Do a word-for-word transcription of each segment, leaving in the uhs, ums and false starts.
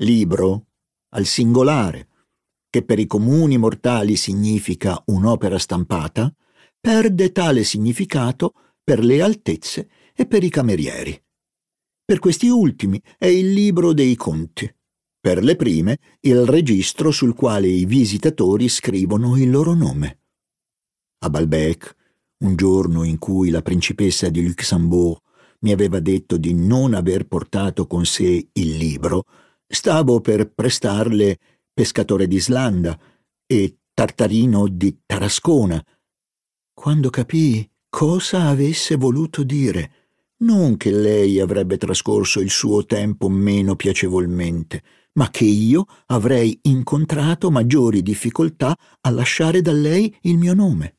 libro al singolare, che per i comuni mortali significa un'opera stampata, perde tale significato per le altezze e per i camerieri. Per questi ultimi è il libro dei conti, per le prime il registro sul quale i visitatori scrivono il loro nome. A Balbec, un giorno in cui la principessa di Luxembourg mi aveva detto di non aver portato con sé il libro, stavo per prestarle Pescatore d'Islanda e Tartarino di Tarascona, quando capii cosa avesse voluto dire. Non che lei avrebbe trascorso il suo tempo meno piacevolmente, ma che io avrei incontrato maggiori difficoltà a lasciare da lei il mio nome.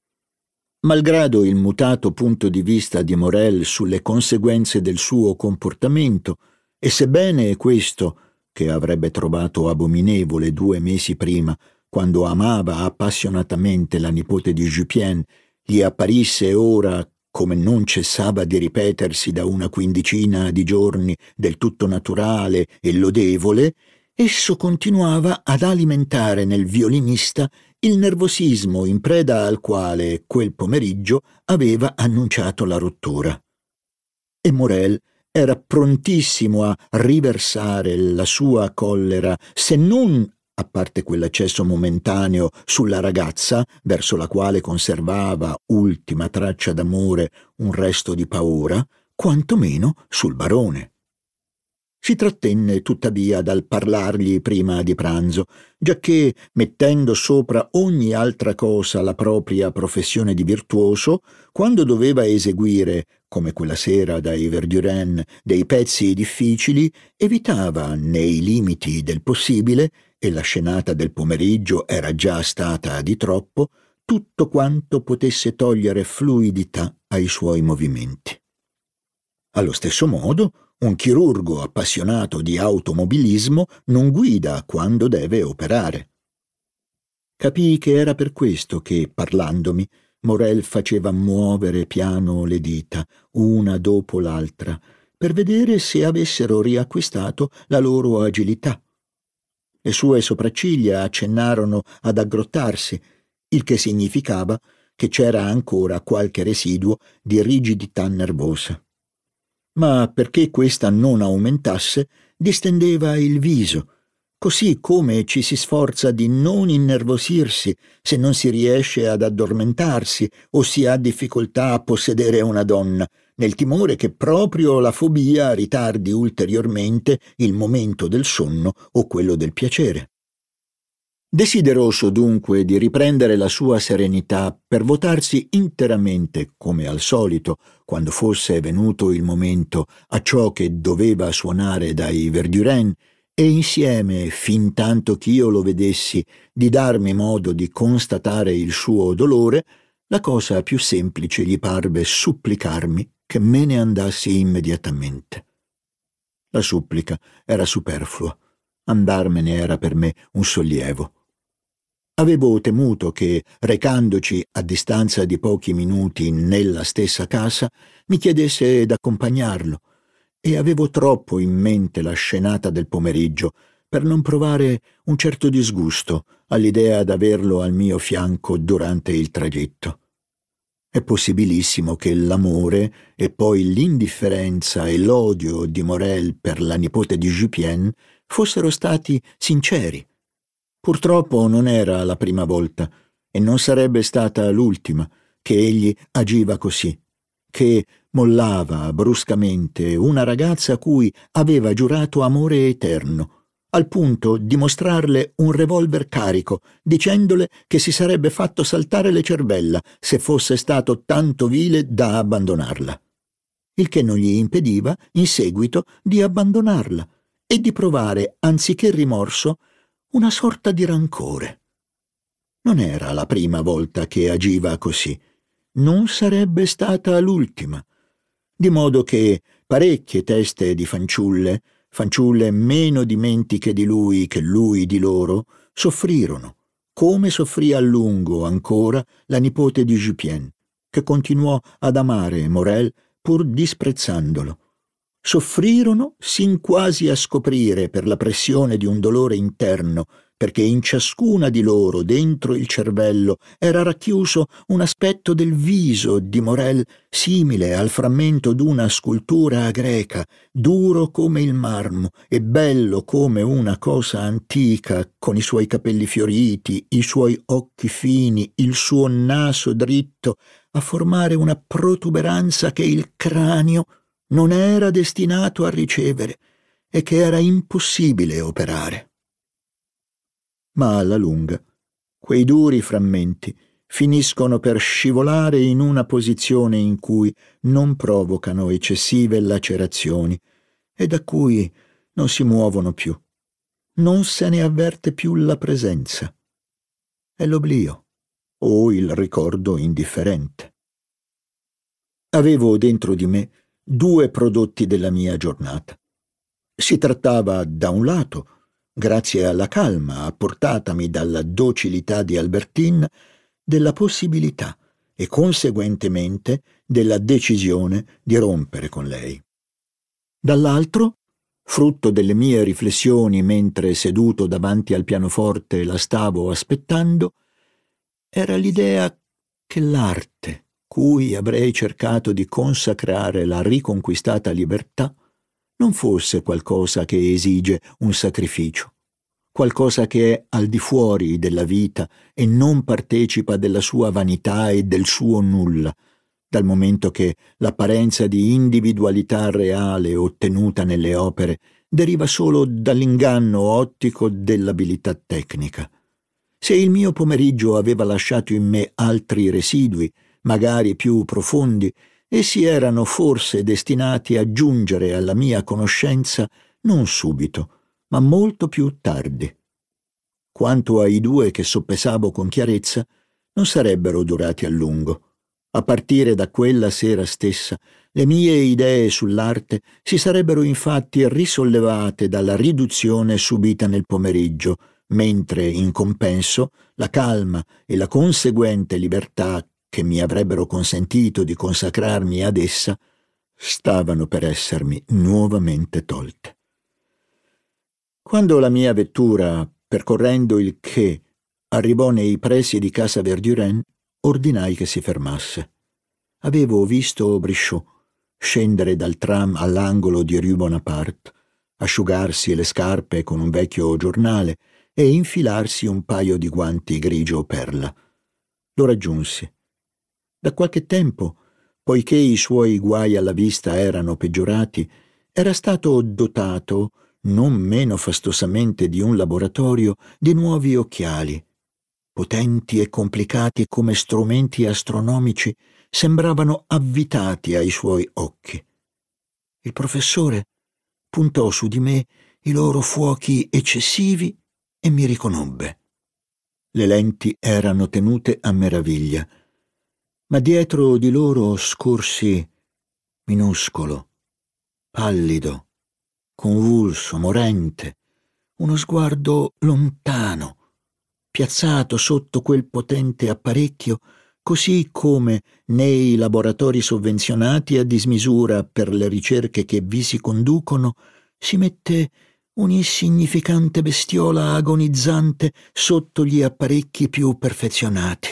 Malgrado il mutato punto di vista di Morel sulle conseguenze del suo comportamento, e sebbene questo, che avrebbe trovato abominevole due mesi prima, quando amava appassionatamente la nipote di Jupien, gli apparisse ora, come non cessava di ripetersi da una quindicina di giorni, del tutto naturale e lodevole, esso continuava ad alimentare nel violinista il nervosismo in preda al quale quel pomeriggio aveva annunciato la rottura. E Morel era prontissimo a riversare la sua collera, se non, a parte quell'accesso momentaneo, sulla ragazza, verso la quale conservava ultima traccia d'amore un resto di paura, quantomeno sul barone. Si trattenne tuttavia dal parlargli prima di pranzo, giacché, mettendo sopra ogni altra cosa la propria professione di virtuoso, quando doveva eseguire, come quella sera dai Verdurin, dei pezzi difficili, evitava, nei limiti del possibile, e la scenata del pomeriggio era già stata di troppo, tutto quanto potesse togliere fluidità ai suoi movimenti. Allo stesso modo, un chirurgo appassionato di automobilismo non guida quando deve operare. Capii che era per questo che, parlandomi, Morel faceva muovere piano le dita, una dopo l'altra, per vedere se avessero riacquistato la loro agilità. Le sue sopracciglia accennarono ad aggrottarsi, il che significava che c'era ancora qualche residuo di rigidità nervosa. Ma perché questa non aumentasse, distendeva il viso, così come ci si sforza di non innervosirsi se non si riesce ad addormentarsi o si ha difficoltà a possedere una donna, nel timore che proprio la fobia ritardi ulteriormente il momento del sonno o quello del piacere. Desideroso dunque di riprendere la sua serenità per votarsi interamente, come al solito, quando fosse venuto il momento, a ciò che doveva suonare dai Verdurin, e insieme, fin tanto ch'io lo vedessi, di darmi modo di constatare il suo dolore, la cosa più semplice gli parve supplicarmi che me ne andassi immediatamente. La supplica era superflua, andarmene era per me un sollievo. Avevo temuto che, recandoci a distanza di pochi minuti nella stessa casa, mi chiedesse d'accompagnarlo, e avevo troppo in mente la scenata del pomeriggio per non provare un certo disgusto all'idea d'averlo al mio fianco durante il tragitto. È possibilissimo che l'amore e poi l'indifferenza e l'odio di Morel per la nipote di Jupien fossero stati sinceri. Purtroppo non era la prima volta, e non sarebbe stata l'ultima, che egli agiva così, che mollava bruscamente una ragazza a cui aveva giurato amore eterno, al punto di mostrarle un revolver carico, dicendole che si sarebbe fatto saltare le cervella se fosse stato tanto vile da abbandonarla, il che non gli impediva, in seguito, di abbandonarla e di provare, anziché rimorso, una sorta di rancore. Non era la prima volta che agiva così, non sarebbe stata l'ultima, di modo che parecchie teste di fanciulle, fanciulle meno dimentiche di lui che lui di loro, soffrirono, come soffrì a lungo ancora la nipote di Jupien, che continuò ad amare Morel pur disprezzandolo, soffrirono sin quasi a scoprire per la pressione di un dolore interno, perché in ciascuna di loro, dentro il cervello, era racchiuso un aspetto del viso di Morel simile al frammento d'una scultura greca, duro come il marmo e bello come una cosa antica, con i suoi capelli fioriti, i suoi occhi fini, il suo naso dritto, a formare una protuberanza che il cranio non era destinato a ricevere e che era impossibile operare. Ma alla lunga quei duri frammenti finiscono per scivolare in una posizione in cui non provocano eccessive lacerazioni e da cui non si muovono più. Non se ne avverte più la presenza. È l'oblio o il ricordo indifferente. Avevo dentro di me due prodotti della mia giornata. Si trattava, da un lato, grazie alla calma apportatami dalla docilità di Albertine, della possibilità e conseguentemente della decisione di rompere con lei. Dall'altro, frutto delle mie riflessioni mentre seduto davanti al pianoforte la stavo aspettando, era l'idea che l'arte, cui avrei cercato di consacrare la riconquistata libertà, non fosse qualcosa che esige un sacrificio, qualcosa che è al di fuori della vita e non partecipa della sua vanità e del suo nulla, dal momento che l'apparenza di individualità reale ottenuta nelle opere deriva solo dall'inganno ottico dell'abilità tecnica. Se il mio pomeriggio aveva lasciato in me altri residui, magari più profondi, essi erano forse destinati a giungere alla mia conoscenza non subito, ma molto più tardi. Quanto ai due che soppesavo con chiarezza, non sarebbero durati a lungo. A partire da quella sera stessa, le mie idee sull'arte si sarebbero infatti risollevate dalla riduzione subita nel pomeriggio, mentre in compenso la calma e la conseguente libertà che mi avrebbero consentito di consacrarmi ad essa stavano per essermi nuovamente tolte. Quando la mia vettura, percorrendo il quai, arrivò nei pressi di casa Verdurin, ordinai che si fermasse. Avevo visto Brichot scendere dal tram all'angolo di Rue Bonaparte, asciugarsi le scarpe con un vecchio giornale e infilarsi un paio di guanti grigio perla. Lo raggiunsi. Da qualche tempo, poiché i suoi guai alla vista erano peggiorati, era stato dotato, non meno fastosamente di un laboratorio, di nuovi occhiali. Potenti e complicati come strumenti astronomici, sembravano avvitati ai suoi occhi. Il professore puntò su di me i loro fuochi eccessivi e mi riconobbe. Le lenti erano tenute a meraviglia, ma dietro di loro scorsi minuscolo, pallido, convulso, morente, uno sguardo lontano, piazzato sotto quel potente apparecchio, così come nei laboratori sovvenzionati a dismisura per le ricerche che vi si conducono, si mette un'insignificante bestiola agonizzante sotto gli apparecchi più perfezionati.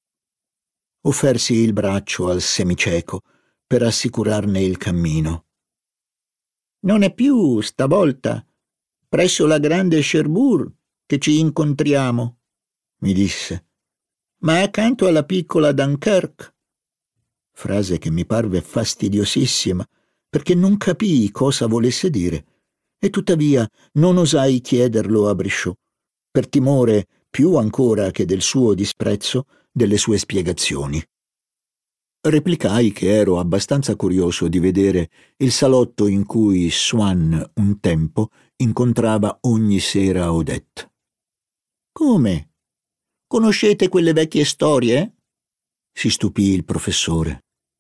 Offersi il braccio al semicieco per assicurarne il cammino. «Non è più, stavolta, presso la grande Cherbourg che ci incontriamo», mi disse, «ma accanto alla piccola Dunkerque». Frase che mi parve fastidiosissima, perché non capii cosa volesse dire, e tuttavia non osai chiederlo a Brichot, per timore, più ancora che del suo disprezzo, delle sue spiegazioni. Replicai che ero abbastanza curioso di vedere il salotto in cui Swann un tempo incontrava ogni sera Odette. «Come? Conoscete quelle vecchie storie?» si stupì il professore.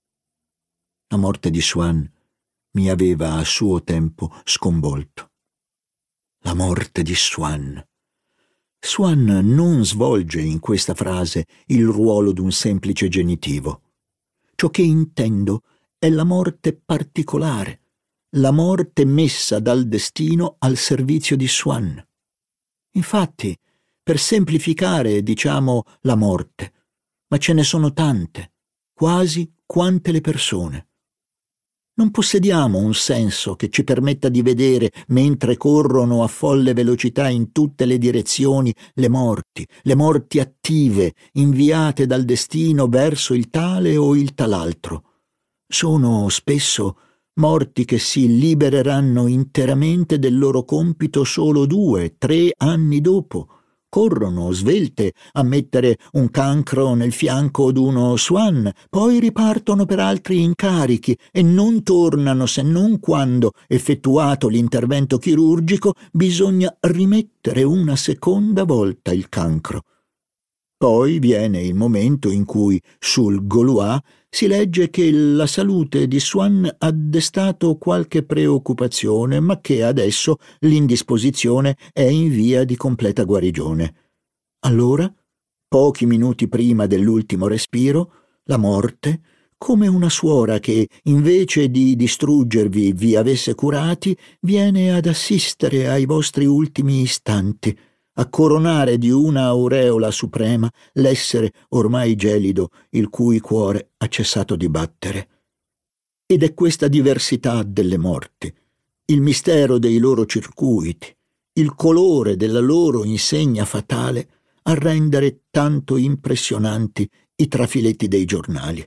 La morte di Swann mi aveva a suo tempo sconvolto. La morte di Swann. Swann non svolge in questa frase il ruolo d'un semplice genitivo. Ciò che intendo è la morte particolare, la morte messa dal destino al servizio di Swann. Infatti, per semplificare, diciamo la morte, ma ce ne sono tante, quasi quante le persone. Non possediamo un senso che ci permetta di vedere, mentre corrono a folle velocità in tutte le direzioni, le morti, le morti attive, inviate dal destino verso il tale o il talaltro. Sono spesso morti che si libereranno interamente del loro compito solo due, tre anni dopo. Corrono svelte a mettere un cancro nel fianco d'uno Swann, poi ripartono per altri incarichi e non tornano se non quando, effettuato l'intervento chirurgico, bisogna rimettere una seconda volta il cancro. Poi viene il momento in cui sul Gaulois si legge che la salute di Swann ha destato qualche preoccupazione, ma che adesso l'indisposizione è in via di completa guarigione. Allora, pochi minuti prima dell'ultimo respiro, la morte, come una suora che, invece di distruggervi, vi avesse curati, viene ad assistere ai vostri ultimi istanti, a coronare di una aureola suprema l'essere ormai gelido il cui cuore ha cessato di battere. Ed è questa diversità delle morti, il mistero dei loro circuiti, il colore della loro insegna fatale a rendere tanto impressionanti i trafiletti dei giornali.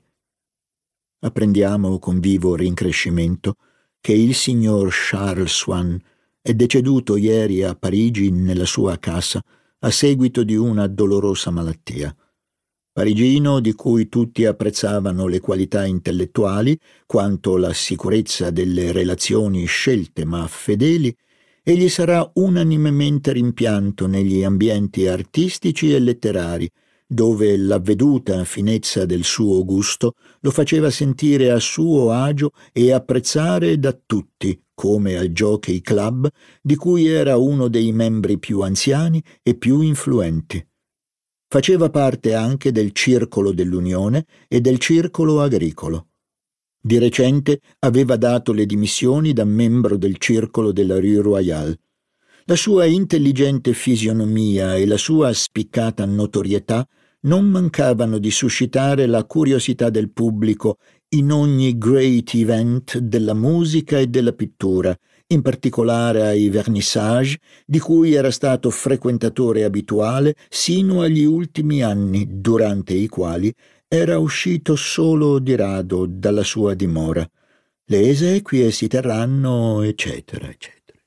Apprendiamo con vivo rincrescimento che il signor Charles Swann è deceduto ieri a Parigi nella sua casa a seguito di una dolorosa malattia. Parigino di cui tutti apprezzavano le qualità intellettuali quanto la sicurezza delle relazioni scelte ma fedeli, egli sarà unanimemente rimpianto negli ambienti artistici e letterari, dove l'avveduta finezza del suo gusto lo faceva sentire a suo agio e apprezzare da tutti, come al Jockey Club, di cui era uno dei membri più anziani e più influenti. Faceva parte anche del Circolo dell'Unione e del Circolo Agricolo. Di recente aveva dato le dimissioni da membro del Circolo della Rue Royale. La sua intelligente fisionomia e la sua spiccata notorietà non mancavano di suscitare la curiosità del pubblico in ogni great event della musica e della pittura, in particolare ai vernissage, di cui era stato frequentatore abituale sino agli ultimi anni, durante i quali era uscito solo di rado dalla sua dimora. Le esequie si terranno, eccetera, eccetera.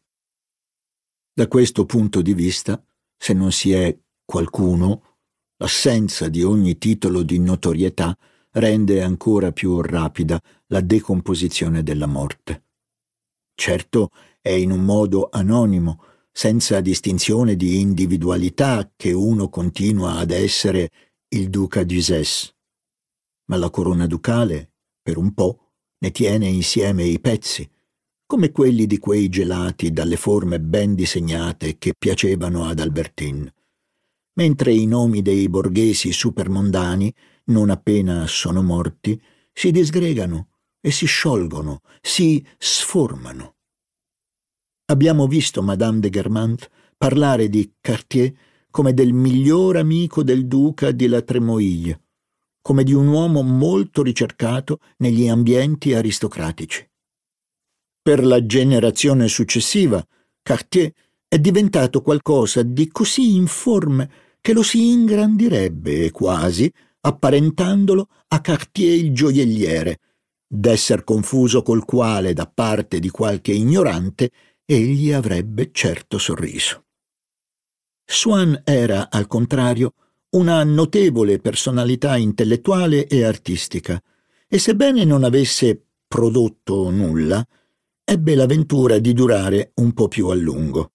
Da questo punto di vista, se non si è qualcuno, l'assenza di ogni titolo di notorietà rende ancora più rapida la decomposizione della morte. Certo, è in un modo anonimo, senza distinzione di individualità, che uno continua ad essere il duca d'Uzès. Ma la corona ducale, per un po', ne tiene insieme i pezzi, come quelli di quei gelati dalle forme ben disegnate che piacevano ad Albertine. Mentre i nomi dei borghesi supermondani, non appena sono morti, si disgregano e si sciolgono, si sformano. Abbiamo visto Madame de Guermantes parlare di Cartier come del miglior amico del duca di La Trémoille, come di un uomo molto ricercato negli ambienti aristocratici. Per la generazione successiva, Cartier è diventato qualcosa di così informe che lo si ingrandirebbe quasi apparentandolo a Cartier il gioielliere, d'esser confuso col quale da parte di qualche ignorante egli avrebbe certo sorriso. Swann era, al contrario, una notevole personalità intellettuale e artistica, e sebbene non avesse prodotto nulla, ebbe la ventura di durare un po' più a lungo.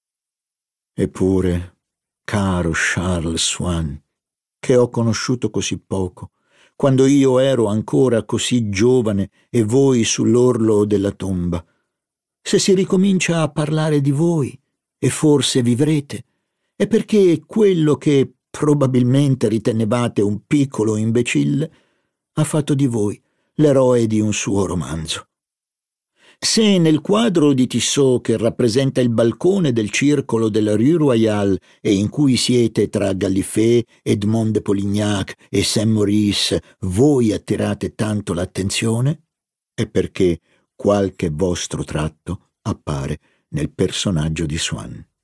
Eppure, caro Charles Swann, che ho conosciuto così poco, quando io ero ancora così giovane e voi sull'orlo della tomba, se si ricomincia a parlare di voi, e forse vivrete, è perché quello che probabilmente ritenevate un piccolo imbecille ha fatto di voi l'eroe di un suo romanzo. Se nel quadro di Tissot che rappresenta il balcone del circolo della Rue Royale e in cui siete tra Gallifet, Edmond de Polignac e Saint-Maurice voi attirate tanto l'attenzione, è perché qualche vostro tratto appare nel personaggio di Swann.